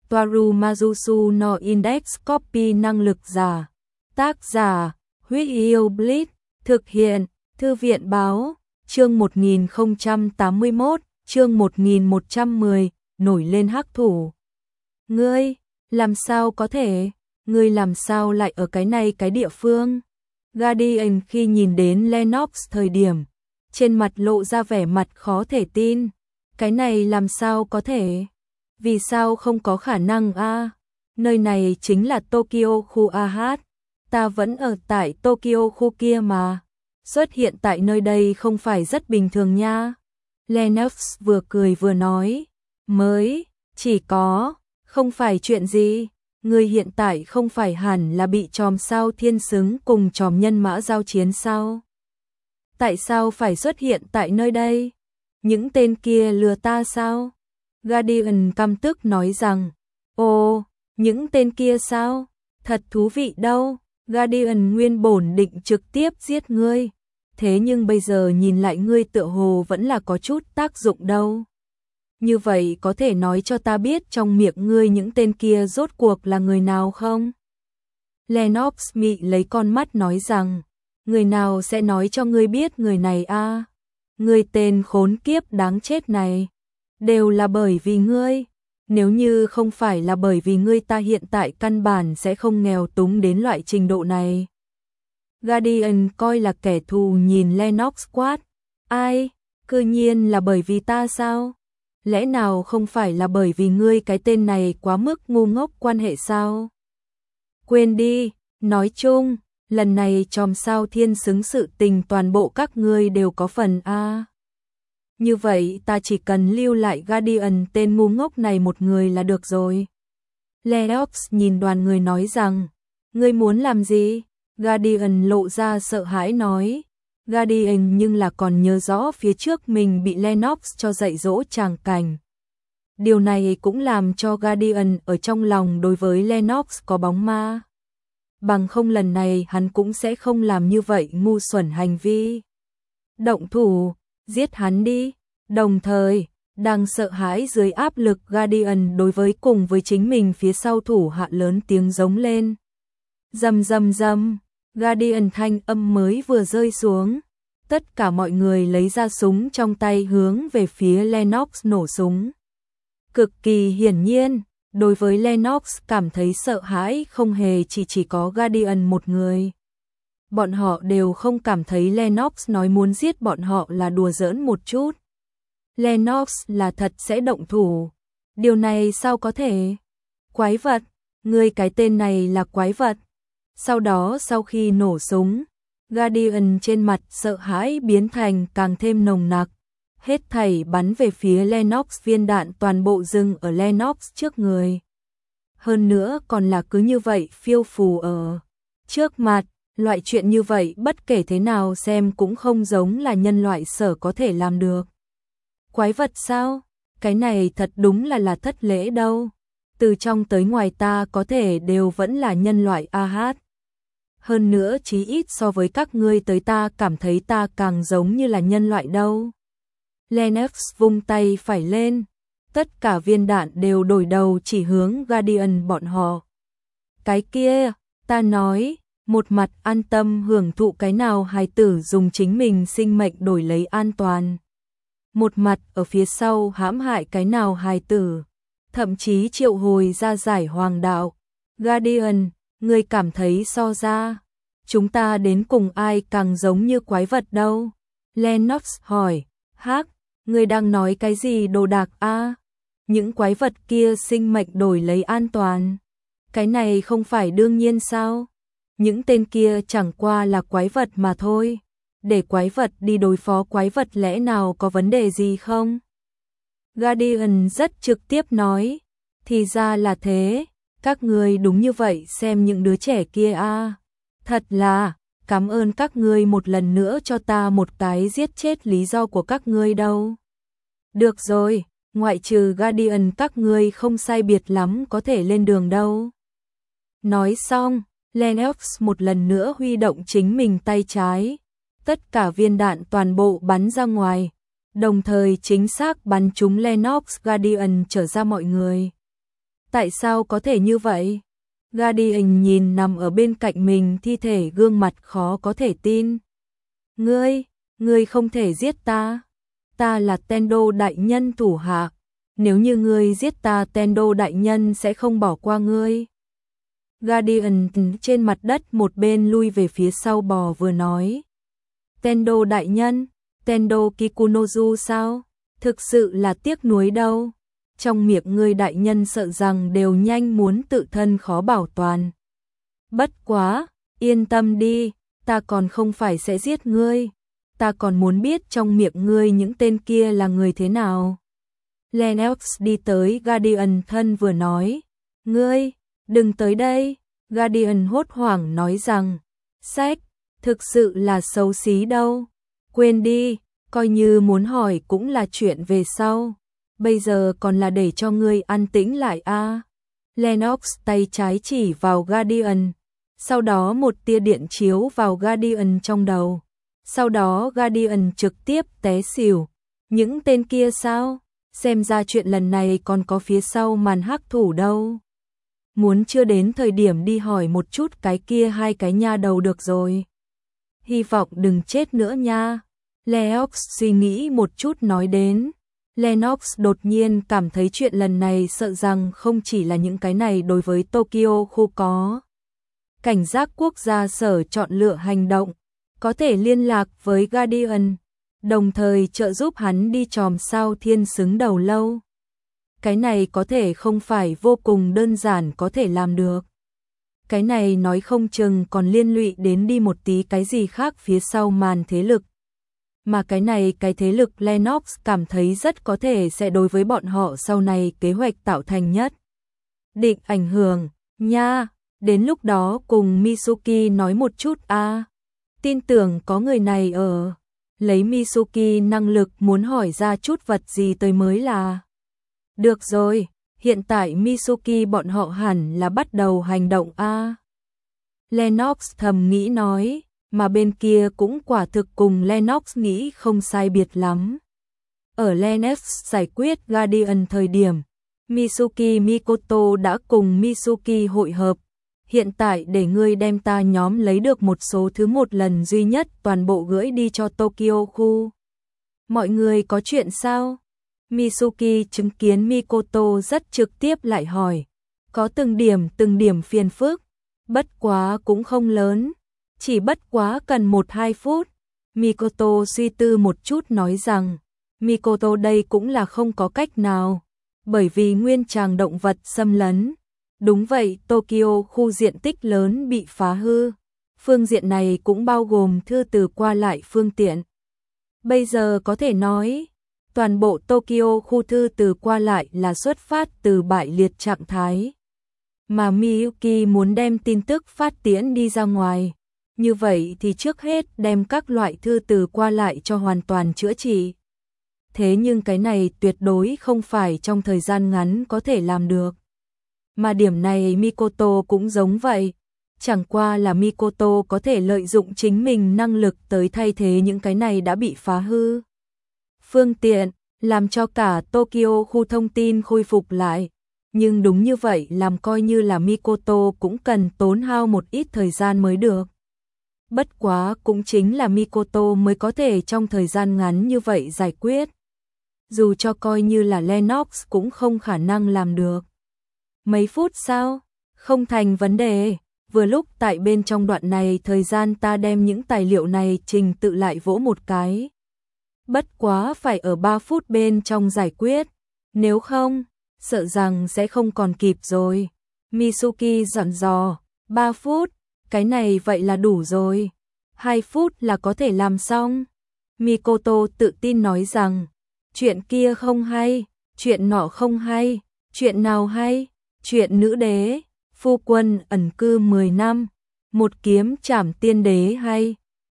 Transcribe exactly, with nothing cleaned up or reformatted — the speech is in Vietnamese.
Toaru Majusu no Index Copy năng lực giả. Tác giả, Huyết Yêu Bleach. Thực hiện, Thư viện báo, chương một nghìn không trăm tám mươi mốt, chương một nghìn một trăm mười, nổi lên hắc thủ. Ngươi, làm sao có thể, ngươi làm sao lại ở cái này cái địa phương? Guardian khi nhìn đến Lennox thời điểm, trên mặt lộ ra vẻ mặt khó thể tin. Cái này làm sao có thể? Vì sao không có khả năng a? À? Nơi này chính là Tokyo khu a hát. Ta vẫn ở tại Tokyo khu kia mà. Xuất hiện tại nơi đây không phải rất bình thường nha. Lennox vừa cười vừa nói. Mới, chỉ có, không phải chuyện gì. Người hiện tại không phải hẳn là bị tròm sao thiên xứng cùng tròm nhân mã giao chiến sao? Tại sao phải xuất hiện tại nơi đây? Những tên kia lừa ta sao? Guardian căm tức nói rằng, ồ, những tên kia sao? Thật thú vị đâu. Guardian nguyên bổn định trực tiếp giết ngươi. Thế nhưng bây giờ nhìn lại ngươi tựa hồ vẫn là có chút tác dụng đâu. Như vậy có thể nói cho ta biết trong miệng ngươi những tên kia rốt cuộc là người nào không? Lennox mị lấy con mắt nói rằng, người nào sẽ nói cho ngươi biết người này a? À? Ngươi tên khốn kiếp đáng chết này, đều là bởi vì ngươi. Nếu như không phải là bởi vì ngươi ta hiện tại căn bản sẽ không nghèo túng đến loại trình độ này. Guardian coi là kẻ thù nhìn Lennox quát, ai, cư nhiên là bởi vì ta sao? Lẽ nào không phải là bởi vì ngươi cái tên này quá mức ngu ngốc quan hệ sao? Quên đi, nói chung, lần này tròm sao thiên xứng sự tình toàn bộ các ngươi đều có phần a. À. Như vậy ta chỉ cần lưu lại Guardian tên ngu ngốc này một người là được rồi. Lennox nhìn đoàn người nói rằng, ngươi muốn làm gì? Guardian lộ ra sợ hãi nói. Guardian nhưng là còn nhớ rõ phía trước mình bị Lennox cho dạy dỗ tràng cảnh. Điều này cũng làm cho Guardian ở trong lòng đối với Lennox có bóng ma. Bằng không lần này hắn cũng sẽ không làm như vậy ngu xuẩn hành vi. Động thủ, giết hắn đi. Đồng thời, đang sợ hãi dưới áp lực Guardian đối với cùng với chính mình phía sau thủ hạ lớn tiếng giống lên. Rầm rầm rầm, Guardian thanh âm mới vừa rơi xuống. Tất cả mọi người lấy ra súng trong tay hướng về phía Lennox nổ súng. Cực kỳ hiển nhiên, đối với Lennox cảm thấy sợ hãi không hề chỉ chỉ có Guardian một người. Bọn họ đều không cảm thấy Lennox nói muốn giết bọn họ là đùa giỡn một chút. Lennox là thật sẽ động thủ. Điều này sao có thể? Quái vật, ngươi cái tên này là quái vật. Sau đó sau khi nổ súng, Guardian trên mặt sợ hãi biến thành càng thêm nồng nặc. Hết thảy bắn về phía Lennox, viên đạn toàn bộ dừng ở Lennox trước người. Hơn nữa còn là cứ như vậy phiêu phù ở trước mặt. Loại chuyện như vậy bất kể thế nào xem cũng không giống là nhân loại sở có thể làm được. Quái vật sao? Cái này thật đúng là là thất lễ đâu. Từ trong tới ngoài ta có thể đều vẫn là nhân loại a hát. Hơn nữa chí ít so với các ngươi tới ta cảm thấy ta càng giống như là nhân loại đâu. Lennox vung tay phải lên. Tất cả viên đạn đều đổi đầu chỉ hướng Guardian bọn họ. Cái kia, ta nói, một mặt an tâm hưởng thụ cái nào hài tử dùng chính mình sinh mệnh đổi lấy an toàn. Một mặt ở phía sau hãm hại cái nào hài tử, thậm chí triệu hồi ra giải hoàng đạo. Guardian, ngươi cảm thấy so ra, chúng ta đến cùng ai càng giống như quái vật đâu? Lennox hỏi, hắc, ngươi đang nói cái gì đồ đạc a? Những quái vật kia sinh mệnh đổi lấy an toàn. Cái này không phải đương nhiên sao? Những tên kia chẳng qua là quái vật mà thôi. Để quái vật đi đối phó quái vật lẽ nào có vấn đề gì không? Guardian rất trực tiếp nói. Thì ra là thế. Các ngươi đúng như vậy xem những đứa trẻ kia a. À. Thật là, cảm ơn các ngươi một lần nữa cho ta một cái giết chết lý do của các ngươi đâu. Được rồi, ngoại trừ Guardian các ngươi không sai biệt lắm có thể lên đường đâu. Nói xong, Lennox một lần nữa huy động chính mình tay trái. Tất cả viên đạn toàn bộ bắn ra ngoài, đồng thời chính xác bắn trúng Lennox, Guardian trở ra mọi người. Tại sao có thể như vậy? Guardian nhìn nằm ở bên cạnh mình thi thể, gương mặt khó có thể tin. Ngươi, ngươi không thể giết ta. Ta là Tendo đại nhân thủ hạ. Nếu như ngươi giết ta, Tendo đại nhân sẽ không bỏ qua ngươi. Guardian trên mặt đất một bên lui về phía sau bò vừa nói. Tendo đại nhân, Tendo Kikunozu sao? Thực sự là tiếc nuối đâu. Trong miệng ngươi đại nhân sợ rằng đều nhanh muốn tự thân khó bảo toàn. Bất quá, yên tâm đi, ta còn không phải sẽ giết ngươi. Ta còn muốn biết trong miệng ngươi những tên kia là người thế nào. Lennox đi tới Guardian thân vừa nói. Ngươi, đừng tới đây. Guardian hốt hoảng nói rằng. Sách, thực sự là xấu xí đâu. Quên đi, coi như muốn hỏi cũng là chuyện về sau. Bây giờ còn là để cho ngươi an tĩnh lại a. À. Lennox tay trái chỉ vào Guardian. Sau đó một tia điện chiếu vào Guardian trong đầu. Sau đó Guardian trực tiếp té xỉu. Những tên kia sao? Xem ra chuyện lần này còn có phía sau màn hắc thủ đâu. Muốn chưa đến thời điểm đi hỏi một chút cái kia hai cái nha đầu được rồi. Hy vọng đừng chết nữa nha. Lennox suy nghĩ một chút nói đến. Lennox đột nhiên cảm thấy chuyện lần này sợ rằng không chỉ là những cái này đối với Tokyo khu có. Cảnh giác quốc gia sở chọn lựa hành động, có thể liên lạc với Guardian, đồng thời trợ giúp hắn đi chòm sao thiên xứng đầu lâu. Cái này có thể không phải vô cùng đơn giản có thể làm được. Cái này nói không chừng còn liên lụy đến đi một tí cái gì khác phía sau màn thế lực. Mà cái này cái thế lực Lennox cảm thấy rất có thể sẽ đối với bọn họ sau này kế hoạch tạo thành nhất định ảnh hưởng, nha, đến lúc đó cùng Mitsuki nói một chút a. À. Tin tưởng có người này ở, lấy Mitsuki năng lực muốn hỏi ra chút vật gì tới mới là. Được rồi, hiện tại Mitsuki bọn họ hẳn là bắt đầu hành động a. À. Lennox thầm nghĩ nói. Mà bên kia cũng quả thực cùng Lennox nghĩ không sai biệt lắm. Ở Lennox giải quyết Guardian thời điểm, Mitsuki Mikoto đã cùng Mitsuki hội hợp. Hiện tại để ngươi đem ta nhóm lấy được một số thứ một lần duy nhất toàn bộ gửi đi cho Tokyo khu. Mọi người có chuyện sao? Mitsuki chứng kiến Mikoto rất trực tiếp lại hỏi. Có từng điểm từng điểm phiền phức, bất quá cũng không lớn. Chỉ bất quá cần một hai phút. Mikoto suy tư một chút nói rằng, Mikoto đây cũng là không có cách nào, bởi vì nguyên tràng động vật xâm lấn. Đúng vậy, Tokyo khu diện tích lớn bị phá hư. Phương diện này cũng bao gồm thư từ qua lại phương tiện. Bây giờ có thể nói, toàn bộ Tokyo khu thư từ qua lại là xuất phát từ bại liệt trạng thái. Mà Miyuki muốn đem tin tức phát tiễn đi ra ngoài. Như vậy thì trước hết đem các loại thư từ qua lại cho hoàn toàn chữa trị. Thế nhưng cái này tuyệt đối không phải trong thời gian ngắn có thể làm được. Mà điểm này Mikoto cũng giống vậy. Chẳng qua là Mikoto có thể lợi dụng chính mình năng lực tới thay thế những cái này đã bị phá hư. Phương tiện, làm cho cả Tokyo khu thông tin khôi phục lại. Nhưng đúng như vậy làm coi như là Mikoto cũng cần tốn hao một ít thời gian mới được. Bất quá cũng chính là Mikoto mới có thể trong thời gian ngắn như vậy giải quyết. Dù cho coi như là Lennox cũng không khả năng làm được. Mấy phút sao? Không thành vấn đề. Vừa lúc tại bên trong đoạn này thời gian ta đem những tài liệu này trình tự lại vỗ một cái. Bất quá phải ở ba phút bên trong giải quyết. Nếu không, sợ rằng sẽ không còn kịp rồi. Mitsuki dặn dò, ba phút. Cái này vậy là đủ rồi. Hai phút là có thể làm xong. Mikoto tự tin nói rằng, chuyện kia không hay, chuyện nọ không hay, chuyện nào hay, chuyện nữ đế, phu quân ẩn cư mười năm, một kiếm trảm tiên đế hay.